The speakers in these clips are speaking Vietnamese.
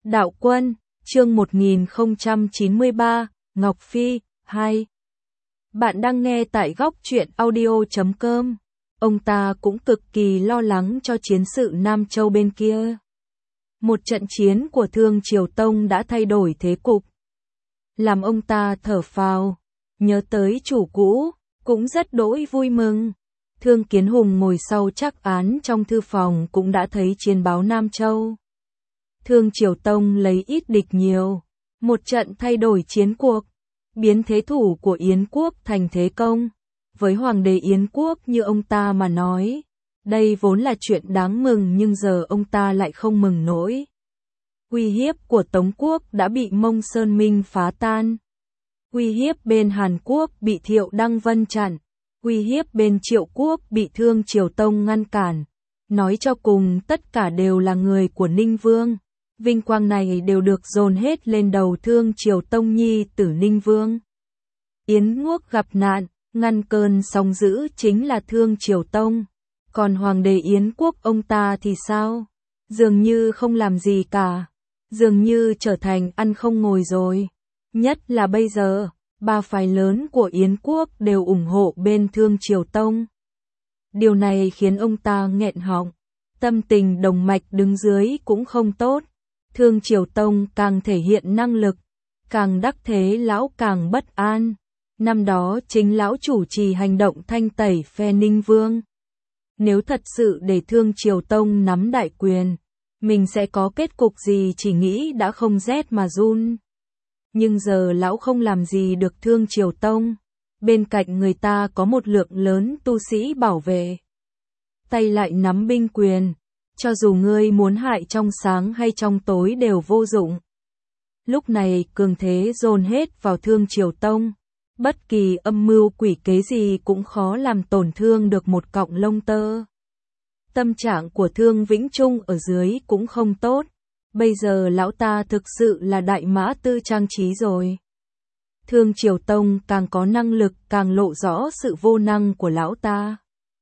Đạo Quân, chương 1093, Ngọc Phi, 2. Bạn đang nghe tại góc truyện audio.com. Ông ta cũng cực kỳ lo lắng cho chiến sự Nam Châu bên kia. Một trận chiến của Thương Triều Tông đã thay đổi thế cục, làm ông ta thở phào, nhớ tới chủ cũ, cũng rất đỗi vui mừng. Thương Kiến Hùng ngồi sau trắc án trong thư phòng cũng đã thấy chiến báo Nam Châu. Thương Triều Tông lấy ít địch nhiều, một trận thay đổi chiến cuộc, biến thế thủ của Yến quốc thành thế công. Với Hoàng đế Yến quốc như ông ta mà nói, đây vốn là chuyện đáng mừng, nhưng giờ ông ta lại không mừng nổi. Uy hiếp của Tống quốc đã bị Mông Sơn Minh phá tan. Uy hiếp bên Hàn Quốc bị Thiệu Đăng Vân chặn. Uy hiếp bên Triệu quốc bị Thương Triều Tông ngăn cản. Nói cho cùng tất cả đều là người của Ninh Vương. Vinh quang này đều được dồn hết lên đầu Thương Triều Tông nhi tử Ninh Vương. Yến quốc gặp nạn, ngăn cơn sóng dữ chính là Thương Triều Tông. Còn Hoàng đế Yến quốc ông ta thì sao? Dường như không làm gì cả. Dường như trở thành ăn không ngồi rồi. Nhất là bây giờ, ba phái lớn của Yến quốc đều ủng hộ bên Thương Triều Tông. Điều này khiến ông ta nghẹn họng. Tâm tình đồng mạch đứng dưới cũng không tốt. Thương Triều Tông càng thể hiện năng lực, càng đắc thế lão càng bất an. Năm đó chính lão chủ trì hành động thanh tẩy phe Ninh Vương. Nếu thật sự để Thương Triều Tông nắm đại quyền, mình sẽ có kết cục gì chỉ nghĩ đã không rét mà run. Nhưng giờ lão không làm gì được Thương Triều Tông. Bên cạnh người ta có một lượng lớn tu sĩ bảo vệ. Tay lại nắm binh quyền. Cho dù ngươi muốn hại trong sáng hay trong tối đều vô dụng. Lúc này cường thế dồn hết vào Thương Triều Tông. Bất kỳ âm mưu quỷ kế gì cũng khó làm tổn thương được một cọng lông tơ. Tâm trạng của Thương Vĩnh Trung ở dưới cũng không tốt. Bây giờ lão ta thực sự là đại mã tư trang trí rồi. Thương Triều Tông càng có năng lực càng lộ rõ sự vô năng của lão ta.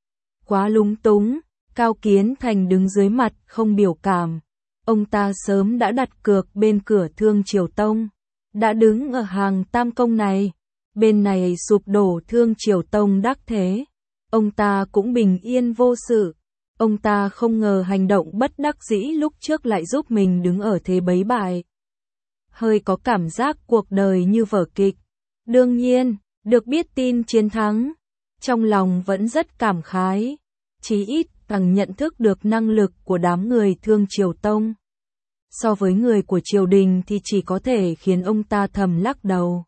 Quá lúng túng. Cao Kiến Thành đứng dưới mặt không biểu cảm. Ông ta sớm đã đặt cược bên cửa Thương Triều Tông. Đã đứng ở hàng tam công này. Bên này sụp đổ Thương Triều Tông đắc thế. Ông ta cũng bình yên vô sự. Ông ta không ngờ hành động bất đắc dĩ lúc trước lại giúp mình đứng ở thế bấy bại. Hơi có cảm giác cuộc đời như vở kịch. Đương nhiên, được biết tin chiến thắng. Trong lòng vẫn rất cảm khái. Chí ít càng nhận thức được năng lực của đám người Thương Triều Tông. So với người của triều đình thì chỉ có thể khiến ông ta thầm lắc đầu.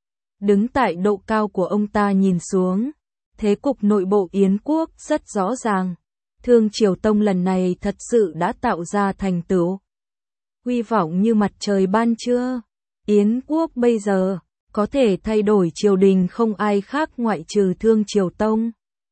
Đứng tại độ cao của ông ta nhìn xuống, thế cục nội bộ Yến quốc rất rõ ràng. Thương Triều Tông lần này thật sự đã tạo ra thành tựu. Huy vọng như mặt trời ban trưa. Yến quốc bây giờ có thể thay đổi triều đình không ai khác ngoại trừ Thương Triều Tông.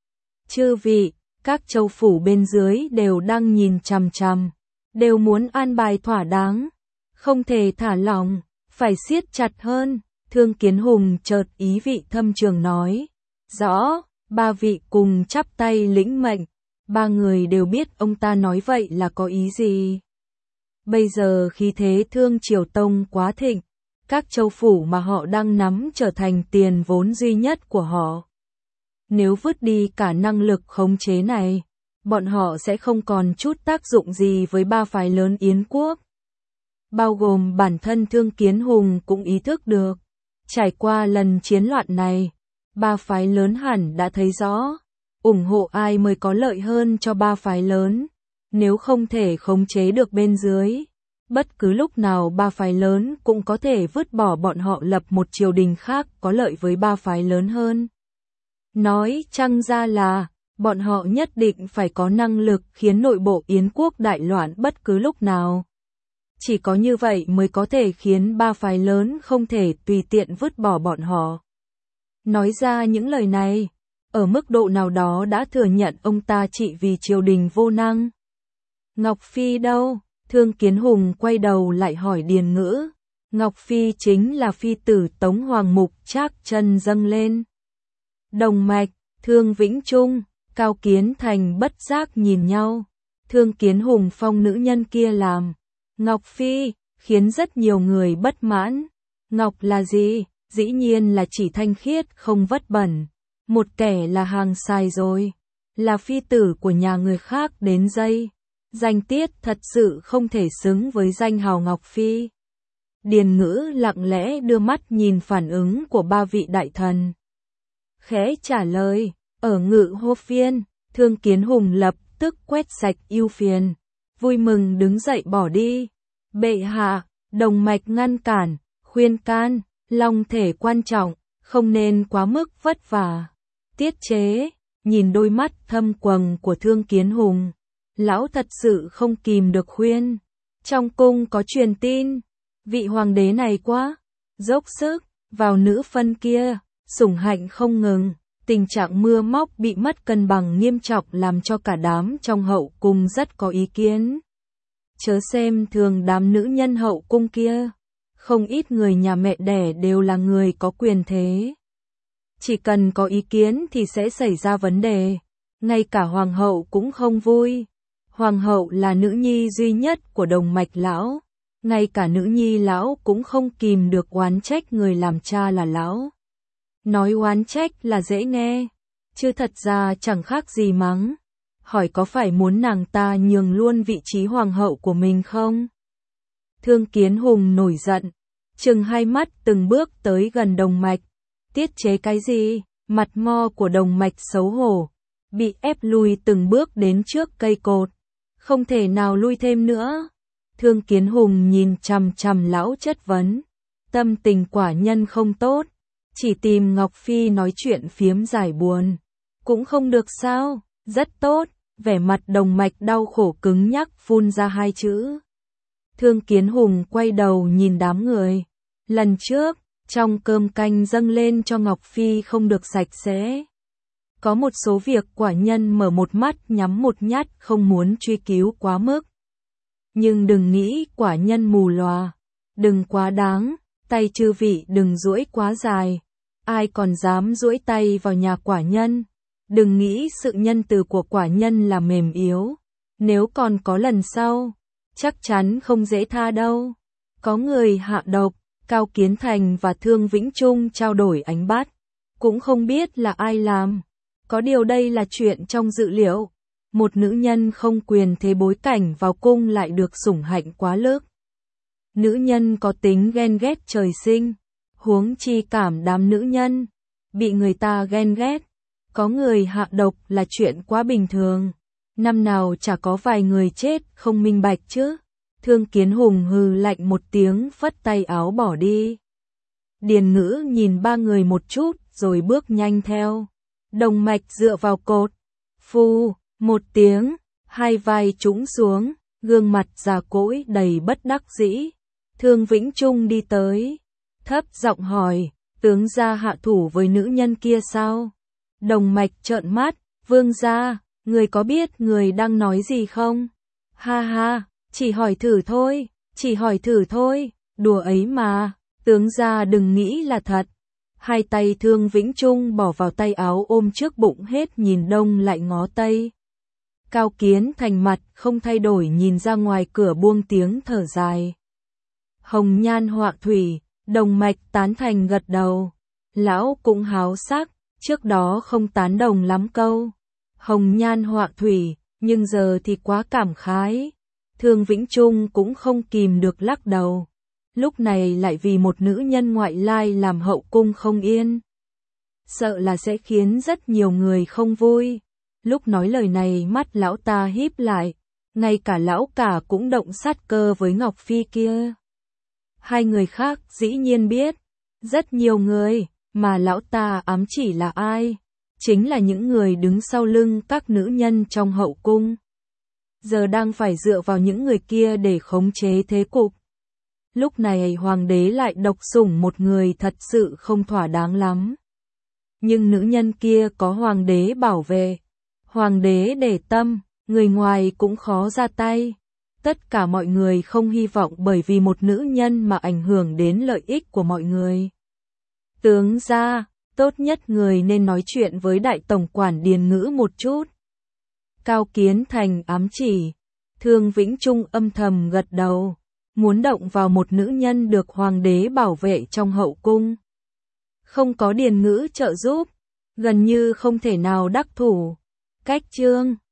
Chư vị, các châu phủ bên dưới đều đang nhìn chằm chằm, đều muốn an bài thỏa đáng, không thể thả lỏng, phải siết chặt hơn. Thương Kiến Hùng chợt ý vị thâm trường nói, rõ, ba vị cùng chắp tay lĩnh mệnh, ba người đều biết ông ta nói vậy là có ý gì. Bây giờ khí thế Thương Triều Tông quá thịnh, các châu phủ mà họ đang nắm trở thành tiền vốn duy nhất của họ. Nếu vứt đi cả năng lực khống chế này, bọn họ sẽ không còn chút tác dụng gì với ba phái lớn Yến quốc. Bao gồm bản thân Thương Kiến Hùng cũng ý thức được. Trải qua lần chiến loạn này, ba phái lớn hẳn đã thấy rõ, ủng hộ ai mới có lợi hơn cho ba phái lớn. Nếu không thể khống chế được bên dưới, bất cứ lúc nào ba phái lớn cũng có thể vứt bỏ bọn họ lập một triều đình khác có lợi với ba phái lớn hơn. Nói chăng ra là, bọn họ nhất định phải có năng lực khiến nội bộ Yến quốc đại loạn bất cứ lúc nào. Chỉ có như vậy mới có thể khiến ba phái lớn không thể tùy tiện vứt bỏ bọn họ. Nói ra những lời này, ở mức độ nào đó đã thừa nhận ông ta chỉ vì triều đình vô năng. Ngọc Phi đâu? Thương Kiến Hùng quay đầu lại hỏi Điền Ngữ. Ngọc Phi chính là phi tử Tống Hoàng Mục Trác chân dâng lên. Đồng mạch, Thương Vĩnh Trung, Cao Kiến Thành bất giác nhìn nhau. Thương Kiến Hùng phong nữ nhân kia làm. Ngọc Phi, khiến rất nhiều người bất mãn. Ngọc là gì? Dĩ nhiên là chỉ thanh khiết không vất bẩn. Một kẻ là hàng xài rồi. Là phi tử của nhà người khác đến dây. Danh tiết thật sự không thể xứng với danh hào Ngọc Phi. Điền Ngữ lặng lẽ đưa mắt nhìn phản ứng của ba vị đại thần. Khẽ trả lời, ở Ngự Hô Phiên, Thương Kiến Hùng lập tức quét sạch ưu phiền. Vui mừng đứng dậy bỏ đi. Bệ hạ, Đồng Mạch ngăn cản, khuyên can, long thể quan trọng, không nên quá mức vất vả. Tiết chế, nhìn đôi mắt thâm quầng của Thương Kiến Hùng. Lão thật sự không kìm được khuyên. Trong cung có truyền tin, vị hoàng đế này quá dốc sức vào nữ phân kia, sủng hạnh không ngừng, tình trạng mưa móc bị mất cân bằng nghiêm trọng làm cho cả đám trong hậu cung rất có ý kiến. Chớ xem thường đám nữ nhân hậu cung kia, không ít người nhà mẹ đẻ đều là người có quyền thế. Chỉ cần có ý kiến thì sẽ xảy ra vấn đề, ngay cả hoàng hậu cũng không vui. Hoàng hậu là nữ nhi duy nhất của Đồng Mạch lão, ngay cả nữ nhi lão cũng không kìm được oán trách người làm cha là lão. Nói oán trách là dễ nghe, chứ thật ra chẳng khác gì mắng. Hỏi có phải muốn nàng ta nhường luôn vị trí hoàng hậu của mình không? Thương Kiến Hùng nổi giận, trừng hai mắt từng bước tới gần Đồng Mạch. Tiết chế cái gì? Mặt mo của Đồng Mạch xấu hổ, bị ép lùi từng bước đến trước cây cột. Không thể nào lui thêm nữa. Thương Kiến Hùng nhìn chằm chằm lão chất vấn. Tâm tình quả nhân không tốt. Chỉ tìm Ngọc Phi nói chuyện phiếm giải buồn. Cũng không được sao? Rất tốt. Vẻ mặt Đồng Mạch đau khổ cứng nhắc phun ra hai chữ. Thương Kiến Hùng quay đầu nhìn đám người. Lần trước, trong cơm canh dâng lên cho Ngọc Phi không được sạch sẽ. Có một số việc quả nhân mở một mắt nhắm một nhát không muốn truy cứu quá mức. Nhưng đừng nghĩ quả nhân mù lòa. Đừng quá đáng, tay chư vị đừng duỗi quá dài. Ai còn dám duỗi tay vào nhà quả nhân. Đừng nghĩ sự nhân từ của quả nhân là mềm yếu. Nếu còn có lần sau, chắc chắn không dễ tha đâu. Có người hạ độc, Cao Kiến Thành và Thương Vĩnh Trung trao đổi ánh bát. Cũng không biết là ai làm. Có điều đây là chuyện trong dự liệu. Một nữ nhân không quyền thế bối cảnh vào cung lại được sủng hạnh quá lức. Nữ nhân có tính ghen ghét trời sinh. Huống chi cảm đám nữ nhân bị người ta ghen ghét. Có người hạ độc là chuyện quá bình thường. Năm nào chả có vài người chết không minh bạch chứ. Thương Kiến Hùng hừ lạnh một tiếng phất tay áo bỏ đi. Điền Ngữ nhìn ba người một chút rồi bước nhanh theo. Đồng Mạch dựa vào cột. Phu, một tiếng, hai vai trũng xuống, gương mặt già cỗi đầy bất đắc dĩ. Thương Vĩnh Trung đi tới, thấp giọng hỏi, tướng gia hạ thủ với nữ nhân kia sao? Đồng Mạch trợn mắt, vương gia, người có biết người đang nói gì không? Ha ha, chỉ hỏi thử thôi, chỉ hỏi thử thôi, đùa ấy mà, tướng gia đừng nghĩ là thật. Hai tay Thương Vĩnh Trung bỏ vào tay áo ôm trước bụng hết nhìn đông lại ngó tây. Cao Kiến Thành mặt không thay đổi nhìn ra ngoài cửa buông tiếng thở dài. Hồng nhan họa thủy, Đồng Mạch tán thành gật đầu. Lão cũng háo sắc, trước đó không tán đồng lắm câu. Hồng nhan họa thủy, nhưng giờ thì quá cảm khái. Thương Vĩnh Trung cũng không kìm được lắc đầu. Lúc này lại vì một nữ nhân ngoại lai làm hậu cung không yên. Sợ là sẽ khiến rất nhiều người không vui. Lúc nói lời này mắt lão ta híp lại, ngay cả lão cả cũng động sát cơ với Ngọc Phi kia. Hai người khác dĩ nhiên biết, rất nhiều người, mà lão ta ám chỉ là ai? Chính là những người đứng sau lưng các nữ nhân trong hậu cung. Giờ đang phải dựa vào những người kia để khống chế thế cục. Lúc này hoàng đế lại độc sủng một người thật sự không thỏa đáng lắm. Nhưng nữ nhân kia có hoàng đế bảo vệ. Hoàng đế để tâm, người ngoài cũng khó ra tay. Tất cả mọi người không hy vọng bởi vì một nữ nhân mà ảnh hưởng đến lợi ích của mọi người. Tướng gia, tốt nhất người nên nói chuyện với đại tổng quản Điền Ngữ một chút. Cao Kiến Thành ám chỉ, Thương Vĩnh Trung âm thầm gật đầu. muốn động vào một nữ nhân được hoàng đế bảo vệ trong hậu cung. Không có điền ngữ trợ giúp, gần như không thể nào đắc thủ. Cách chương